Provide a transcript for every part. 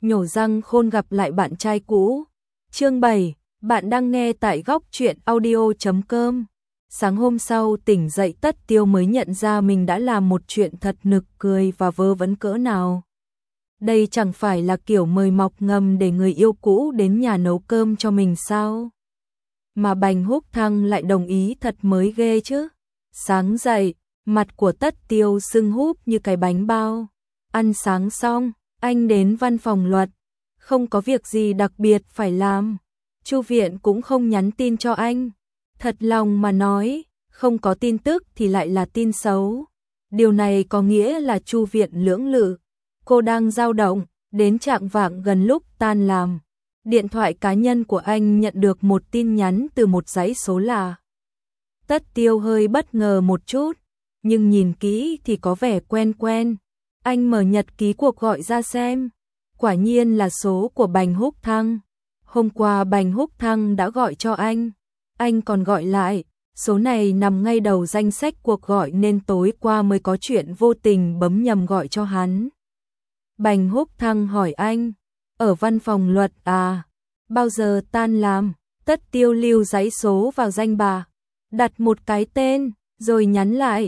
nhổ răng khôn gặp lại bạn trai cũ. Chương 7, bạn đang nghe tại góc truyện audio.com. Sáng hôm sau tỉnh dậy Tất Tiêu mới nhận ra mình đã làm một chuyện thật nực cười và vớ vẩn cỡ nào. Đây chẳng phải là kiểu mời mọc ngầm để người yêu cũ đến nhà nấu cơm cho mình sao? Mà Bành Húc Thăng lại đồng ý thật mới ghê chứ. Sáng dậy, mặt của Tất Tiêu sưng húp như cái bánh bao. Ăn sáng xong, anh đến văn phòng luật. Không có việc gì đặc biệt phải làm. Chu Viện cũng không nhắn tin cho anh. Thật lòng mà nói, không có tin tức thì lại là tin xấu. Điều này có nghĩa là Chu Viện lưỡng lự. Cô đang dao động, đến chạng vạng gần lúc tan làm. Điện thoại cá nhân của anh nhận được một tin nhắn từ một dãy số lạ. Tất Tiêu hơi bất ngờ một chút, nhưng nhìn kỹ thì có vẻ quen quen. Anh mở nhật ký cuộc gọi ra xem. Quả nhiên là số của Bành Húc Thăng. Hôm qua Bành Húc Thăng đã gọi cho anh. Anh còn gọi lại. Số này nằm ngay đầu danh sách cuộc gọi nên tối qua mới có chuyện vô tình bấm nhầm gọi cho hắn. Bành Húc Thăng hỏi anh. Ở văn phòng luật à? Bao giờ tan làm? Tất Tiêu lưu dãy số vào danh bạ. Đặt một cái tên, rồi nhắn lại.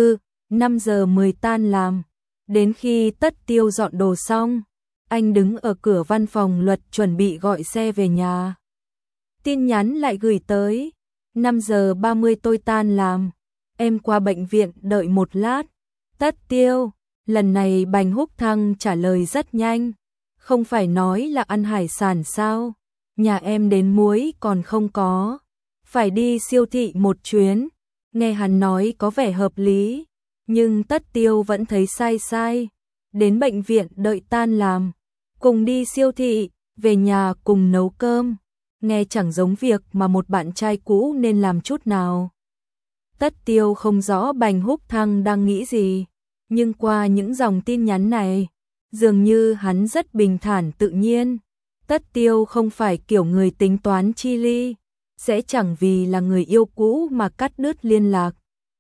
5 giờ 10 tan làm. Đến khi Tất Tiêu dọn đồ xong, anh đứng ở cửa văn phòng luật chuẩn bị gọi xe về nhà. Tin nhắn lại gửi tới. 5 giờ 30 tôi tan làm. Em qua bệnh viện đợi một lát. Tất Tiêu. Lần này Bành Húc Thăng trả lời rất nhanh. Không phải nói là ăn hải sản sao? Nhà em đến muối còn không có. Phải đi siêu thị một chuyến. Nghe hắn nói có vẻ hợp lý. Nhưng Tất Tiêu vẫn thấy sai sai. Đến bệnh viện đợi tan làm. Cùng đi siêu thị, về nhà cùng nấu cơm. Nghe chẳng giống việc mà một bạn trai cũ nên làm chút nào. Tất Tiêu không rõ Bành Húc Thăng đang nghĩ gì. Nhưng qua những dòng tin nhắn này, dường như hắn rất bình thản tự nhiên. Tất Tiêu không phải kiểu người tính toán chi ly, sẽ chẳng vì là người yêu cũ mà cắt đứt liên lạc.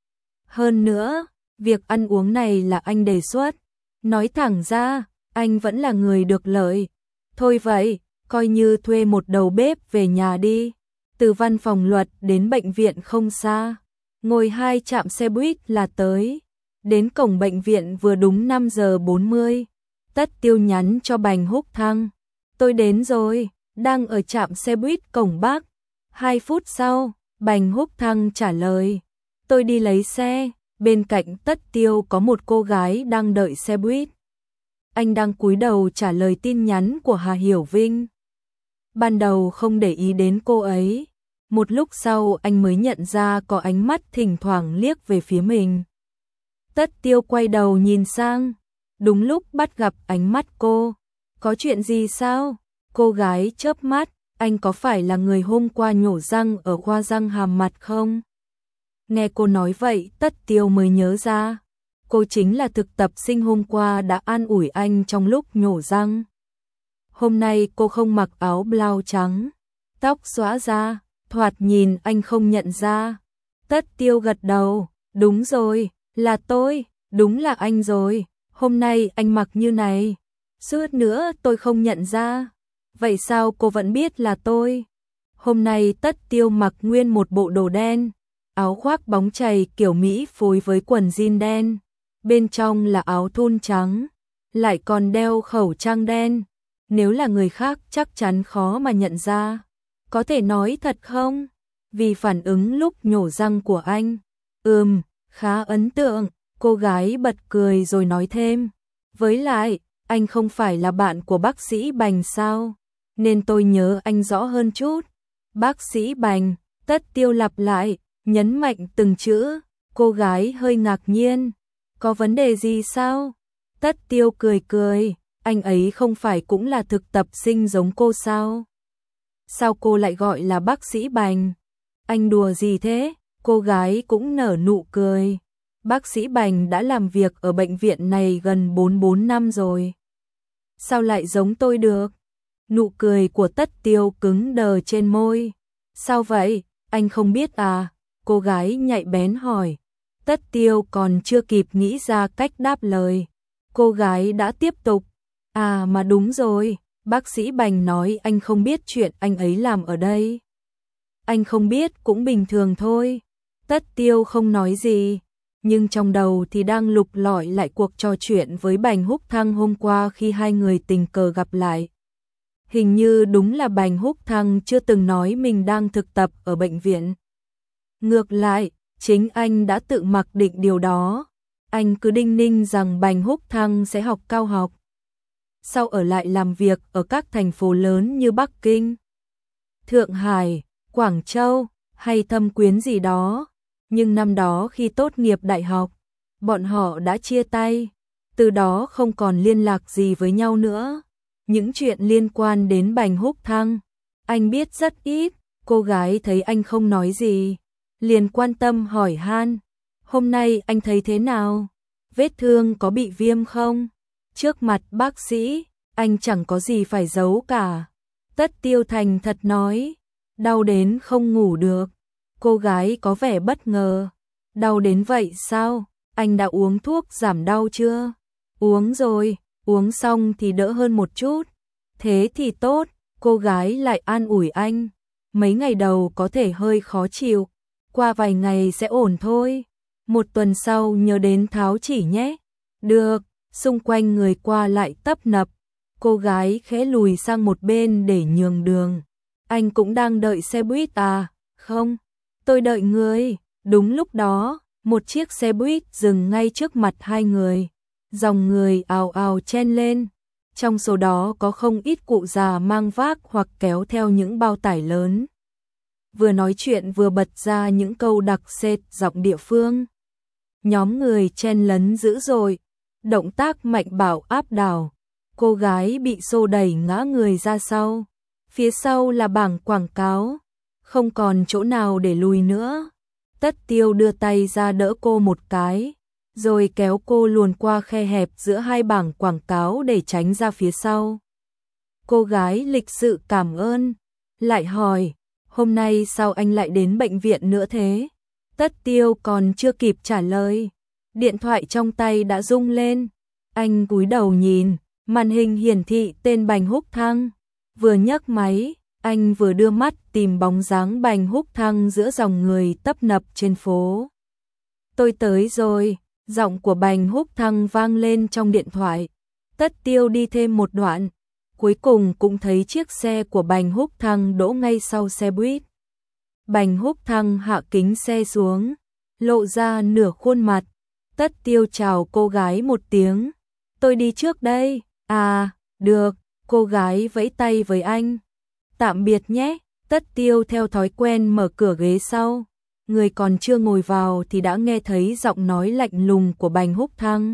Hơn nữa, việc ăn uống này là anh đề xuất. Nói thẳng ra, anh vẫn là người được lợi. Thôi vậy, coi như thuê một đầu bếp về nhà đi. Từ văn phòng luật đến bệnh viện không xa. Ngồi 2 trạm xe buýt là tới. Đến cổng bệnh viện vừa đúng 5 giờ 40. Tất Tiêu nhắn cho Bành Húc Thăng. Tôi đến rồi, đang ở trạm xe buýt cổng Bắc. 2 phút sau, Bành Húc Thăng trả lời. Tôi đi lấy xe, bên cạnh Tất Tiêu có một cô gái đang đợi xe buýt. Anh đang cúi đầu trả lời tin nhắn của Hà Hiểu Vinh. Ban đầu không để ý đến cô ấy. Một lúc sau anh mới nhận ra có ánh mắt thỉnh thoảng liếc về phía mình. Tất Tiêu quay đầu nhìn sang. Đúng lúc bắt gặp ánh mắt cô. Có chuyện gì sao? Cô gái chớp mắt. Anh có phải là người hôm qua nhổ răng ở khoa răng hàm mặt không? Nghe cô nói vậy Tất Tiêu mới nhớ ra. Cô chính là thực tập sinh hôm qua đã an ủi anh trong lúc nhổ răng. Hôm nay cô không mặc áo blau trắng. Tóc xõa ra, thoạt nhìn anh không nhận ra. Tất Tiêu gật đầu. Đúng rồi, là tôi, đúng là anh rồi. Hôm nay anh mặc như này. Suốt nữa tôi không nhận ra. Vậy sao cô vẫn biết là tôi? Hôm nay Tất Tiêu mặc nguyên một bộ đồ đen. Áo khoác bóng chày kiểu Mỹ phối với quần jean đen. Bên trong là áo thun trắng. Lại còn đeo khẩu trang đen. Nếu là người khác chắc chắn khó mà nhận ra. Có thể nói thật không? Vì phản ứng lúc nhổ răng của anh. Khá ấn tượng. Cô gái bật cười rồi nói thêm. Với lại, anh không phải là bạn của bác sĩ Bành sao? Nên tôi nhớ anh rõ hơn chút. Bác sĩ Bành. Tất Tiêu lặp lại, nhấn mạnh từng chữ. Cô gái hơi ngạc nhiên. Có vấn đề gì sao? Tất Tiêu cười cười. Anh ấy không phải cũng là thực tập sinh giống cô sao? Sao cô lại gọi là bác sĩ Bành? Anh đùa gì thế? Cô gái cũng nở nụ cười. Bác sĩ Bành đã làm việc ở bệnh viện này gần 44 năm rồi. Sao lại giống tôi được? Nụ cười của Tất Tiêu cứng đờ trên môi. Sao vậy? Anh không biết à? Cô gái nhạy bén hỏi. Tất Tiêu còn chưa kịp nghĩ ra cách đáp lời. Cô gái đã tiếp tục. À mà đúng rồi, bác sĩ Bành nói anh không biết chuyện anh ấy làm ở đây. Anh không biết cũng bình thường thôi. Tất Tiêu không nói gì, nhưng trong đầu thì đang lục lọi lại cuộc trò chuyện với Bành Húc Thăng hôm qua khi hai người tình cờ gặp lại. Hình như đúng là Bành Húc Thăng chưa từng nói mình đang thực tập ở bệnh viện. Ngược lại, chính anh đã tự mặc định điều đó. Anh cứ đinh ninh rằng Bành Húc Thăng sẽ học cao học, sau ở lại làm việc ở các thành phố lớn như Bắc Kinh, Thượng Hải, Quảng Châu hay Thâm Quyến gì đó. Nhưng năm đó khi tốt nghiệp đại học, bọn họ đã chia tay, từ đó không còn liên lạc gì với nhau nữa. Những chuyện liên quan đến Bành Húc Thăng, anh biết rất ít. Cô gái thấy anh không nói gì, liền quan tâm hỏi han, hôm nay anh thấy thế nào? Vết thương có bị viêm không? Trước mặt bác sĩ, anh chẳng có gì phải giấu cả. Tất Tiêu thành thật nói, đau đến không ngủ được. Cô gái có vẻ bất ngờ, đau đến vậy sao? Anh đã uống thuốc giảm đau chưa? Uống rồi, uống xong thì đỡ hơn một chút. Thế thì tốt, cô gái lại an ủi anh. Mấy ngày đầu có thể hơi khó chịu, qua vài ngày sẽ ổn thôi. Một tuần sau nhớ đến tháo chỉ nhé. Được, xung quanh người qua lại tấp nập. Cô gái khẽ lùi sang một bên để nhường đường. Anh cũng đang đợi xe buýt à? Không, tôi đợi người. Đúng lúc đó, một chiếc xe buýt dừng ngay trước mặt hai người. Dòng người ào ào chen lên. Trong số đó có không ít cụ già mang vác hoặc kéo theo những bao tải lớn. Vừa nói chuyện vừa bật ra những câu đặc sệt giọng địa phương. Nhóm người chen lấn dữ dội, động tác mạnh bạo áp đảo. Cô gái bị xô đẩy ngã người ra sau. Phía sau là bảng quảng cáo, không còn chỗ nào để lùi nữa. Tất Tiêu đưa tay ra đỡ cô một cái, rồi kéo cô luồn qua khe hẹp giữa hai bảng quảng cáo để tránh ra phía sau. Cô gái lịch sự cảm ơn, lại hỏi, hôm nay sao anh lại đến bệnh viện nữa thế? Tất Tiêu còn chưa kịp trả lời, điện thoại trong tay đã rung lên. Anh cúi đầu nhìn, màn hình hiển thị tên Bành Húc Thăng. Vừa nhấc máy, anh vừa đưa mắt tìm bóng dáng Bành Húc Thăng giữa dòng người tấp nập trên phố. Tôi tới rồi, giọng của Bành Húc Thăng vang lên trong điện thoại. Tất Tiêu đi thêm một đoạn, cuối cùng cũng thấy chiếc xe của Bành Húc Thăng đỗ ngay sau xe buýt. Bành Húc Thăng hạ kính xe xuống, lộ ra nửa khuôn mặt. Tất Tiêu chào cô gái một tiếng. Tôi đi trước đây. À, được, cô gái vẫy tay với anh. Tạm biệt nhé. Tất Tiêu theo thói quen mở cửa ghế sau. Người còn chưa ngồi vào thì đã nghe thấy giọng nói lạnh lùng của Bành Húc Thăng.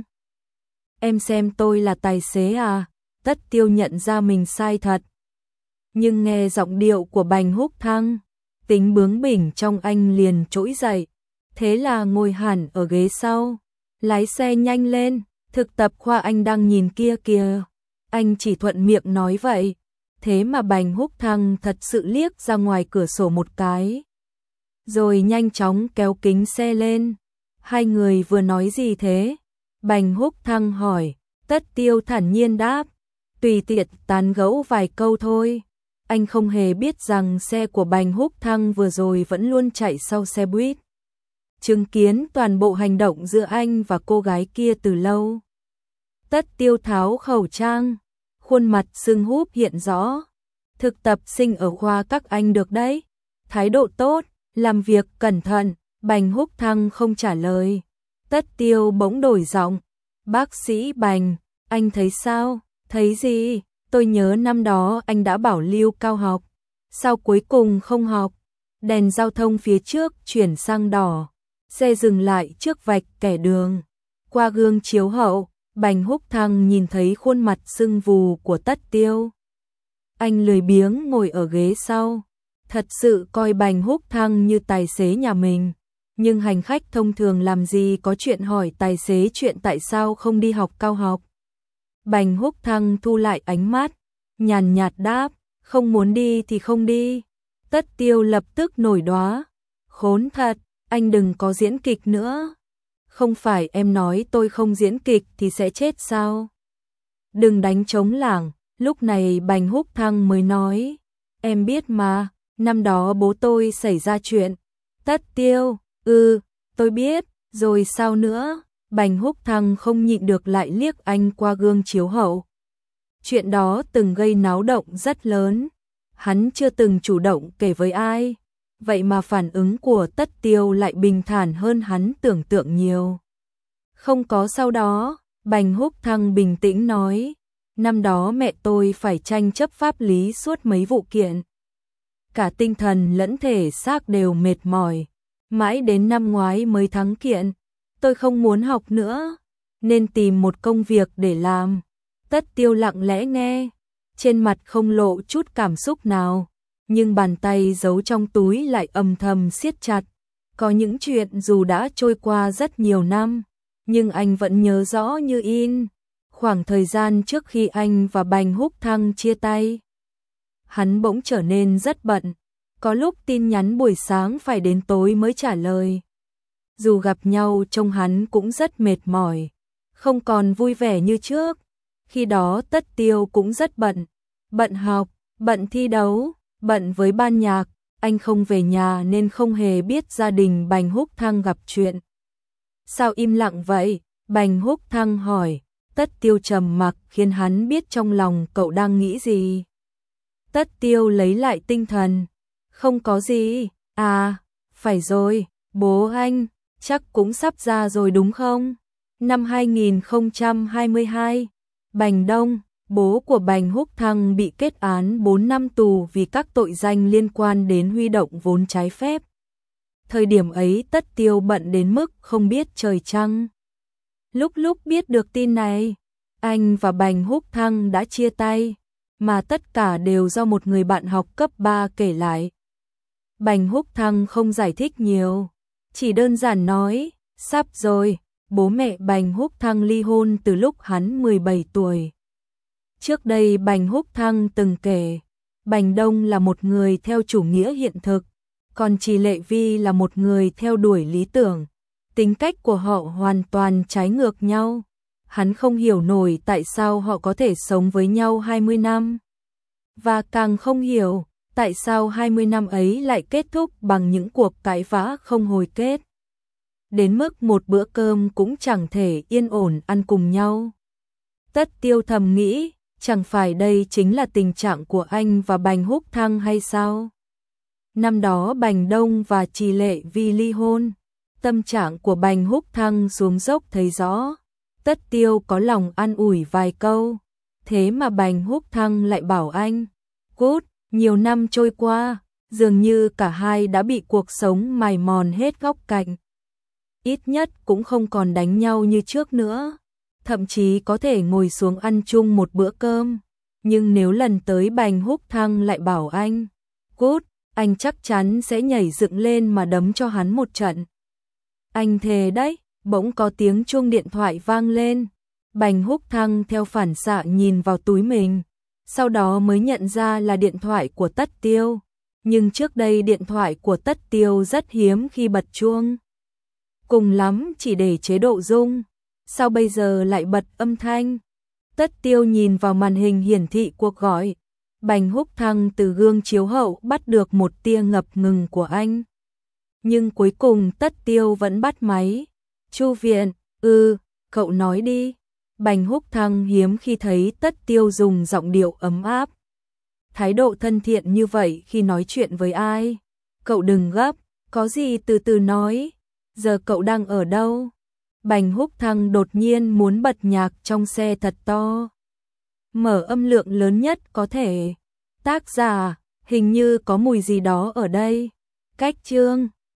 Em xem tôi là tài xế à? Tất Tiêu nhận ra mình sai thật. Nhưng nghe giọng điệu của Bành Húc Thăng, tính bướng bỉnh trong anh liền trỗi dậy. Thế là ngồi hẳn ở ghế sau. Lái xe nhanh lên, thực tập khoa anh đang nhìn kia kìa. Anh chỉ thuận miệng nói vậy. Thế mà Bành Húc Thăng thật sự liếc ra ngoài cửa sổ một cái, rồi nhanh chóng kéo kính xe lên. Hai người vừa nói gì thế? Bành Húc Thăng hỏi. Tất Tiêu thản nhiên đáp, tùy tiện tán gẫu vài câu thôi. Anh không hề biết rằng xe của Bành Húc Thăng vừa rồi vẫn luôn chạy sau xe buýt, chứng kiến toàn bộ hành động giữa anh và cô gái kia từ lâu. Tất Tiêu tháo khẩu trang, khuôn mặt sưng húp hiện rõ. Thực tập sinh ở khoa các anh được đấy, thái độ tốt, làm việc cẩn thận. Bành Húc Thăng không trả lời. Tất Tiêu bỗng đổi giọng, bác sĩ Bành, anh thấy sao? Thấy gì? Tôi nhớ năm đó anh đã bảo lưu cao học, sao cuối cùng không học? Đèn giao thông phía trước chuyển sang đỏ, xe dừng lại trước vạch kẻ đường. Qua gương chiếu hậu, Bành Húc Thăng nhìn thấy khuôn mặt sưng vù của Tất Tiêu. Anh lười biếng ngồi ở ghế sau, thật sự coi Bành Húc Thăng như tài xế nhà mình. Nhưng hành khách thông thường làm gì có chuyện hỏi tài xế chuyện tại sao không đi học cao học. Bành Húc Thăng thu lại ánh mắt, nhàn nhạt đáp, không muốn đi thì không đi. Tất Tiêu lập tức nổi đoá, khốn thật, anh đừng có diễn kịch nữa. Không phải em nói tôi không diễn kịch thì sẽ chết sao? đừng đánh trống lảng. Lúc này Bành Húc Thăng mới nói, em biết mà, năm đó bố tôi xảy ra chuyện. Tất Tiêu, tôi biết, rồi sao nữa? Bành Húc Thăng không nhịn được lại liếc anh qua gương chiếu hậu. Chuyện đó từng gây náo động rất lớn, hắn chưa từng chủ động kể với ai, vậy mà phản ứng của Tất Tiêu lại bình thản hơn hắn tưởng tượng nhiều. Không có sau đó, Bành Húc Thăng bình tĩnh nói, năm đó mẹ tôi phải tranh chấp pháp lý suốt mấy vụ kiện. Cả tinh thần lẫn thể xác đều mệt mỏi, mãi đến năm ngoái mới thắng kiện. Tôi không muốn học nữa, nên tìm một công việc để làm. Tất Tiêu lặng lẽ nghe, trên mặt không lộ chút cảm xúc nào, nhưng bàn tay giấu trong túi lại âm thầm siết chặt. Có những chuyện dù đã trôi qua rất nhiều năm, nhưng anh vẫn nhớ rõ như in. Khoảng thời gian trước khi anh và Bành Húc Thăng chia tay, hắn bỗng trở nên rất bận, có lúc tin nhắn buổi sáng phải đến tối mới trả lời. Dù gặp nhau trông hắn cũng rất mệt mỏi, không còn vui vẻ như trước. Khi đó Tất Tiêu cũng rất bận, bận học, bận thi đấu, bận với ban nhạc, anh không về nhà nên không hề biết gia đình Bành Húc Thăng gặp chuyện. Sao im lặng vậy? Bành Húc Thăng hỏi. Tất Tiêu trầm mặc khiến hắn biết trong lòng cậu đang nghĩ gì. Tất Tiêu lấy lại tinh thần. Không có gì, phải rồi, bố anh, chắc cũng sắp ra rồi đúng không? Năm 2022, Bành Đông, bố của Bành Húc Thăng bị kết án 4 năm tù vì các tội danh liên quan đến huy động vốn trái phép. Thời điểm ấy Tất Tiêu bận đến mức không biết trời trăng. Lúc biết được tin này, anh và Bành Húc Thăng đã chia tay, mà tất cả đều do một người bạn học cấp 3 kể lại. Bành Húc Thăng không giải thích nhiều, chỉ đơn giản nói, sắp rồi, bố mẹ Bành Húc Thăng ly hôn từ lúc hắn 17 tuổi. Trước đây Bành Húc Thăng từng kể, Bành Đông là một người theo chủ nghĩa hiện thực, còn Trì Lệ Vi là một người theo đuổi lý tưởng. Tính cách của họ hoàn toàn trái ngược nhau. Hắn không hiểu nổi tại sao họ có thể sống với nhau 20 năm. Và càng không hiểu tại sao 20 năm ấy lại kết thúc bằng những cuộc cãi vã không hồi kết. Đến mức một bữa cơm cũng chẳng thể yên ổn ăn cùng nhau. Tất Tiêu thầm nghĩ, chẳng phải đây chính là tình trạng của anh và Bành Húc Thăng hay sao? Năm đó Bành Đông và Trì Lệ Vi ly hôn, tâm trạng của Bành Húc Thăng xuống dốc thấy rõ. Tất Tiêu có lòng an ủi vài câu, thế mà Bành Húc Thăng lại bảo anh, cút. Nhiều năm trôi qua, dường như cả hai đã bị cuộc sống mài mòn hết góc cạnh. Ít nhất cũng không còn đánh nhau như trước nữa, thậm chí có thể ngồi xuống ăn chung một bữa cơm. Nhưng nếu lần tới Bành Húc Thăng lại bảo anh, cút, anh chắc chắn sẽ nhảy dựng lên mà đấm cho hắn một trận. Anh thề đấy. Bỗng có tiếng chuông điện thoại vang lên. Bành Húc Thăng theo phản xạ nhìn vào túi mình, sau đó mới nhận ra là điện thoại của Tất Tiêu. Nhưng trước đây điện thoại của Tất Tiêu rất hiếm khi bật chuông. Cùng lắm chỉ để chế độ rung. Sao bây giờ lại bật âm thanh? Tất Tiêu nhìn vào màn hình hiển thị cuộc gọi. Bành Húc Thăng từ gương chiếu hậu bắt được một tia ngập ngừng của anh. Nhưng cuối cùng Tất Tiêu vẫn bắt máy. Chu Viện, cậu nói đi. Bành Húc Thăng hiếm khi thấy Tất Tiêu dùng giọng điệu ấm áp, thái độ thân thiện như vậy khi nói chuyện với ai. Cậu đừng gấp, có gì từ từ nói. Giờ cậu đang ở đâu? Bành Húc Thăng đột nhiên muốn bật nhạc trong xe thật to, mở âm lượng lớn nhất có thể. Tác giả, hình như có mùi gì đó ở đây. Cách chương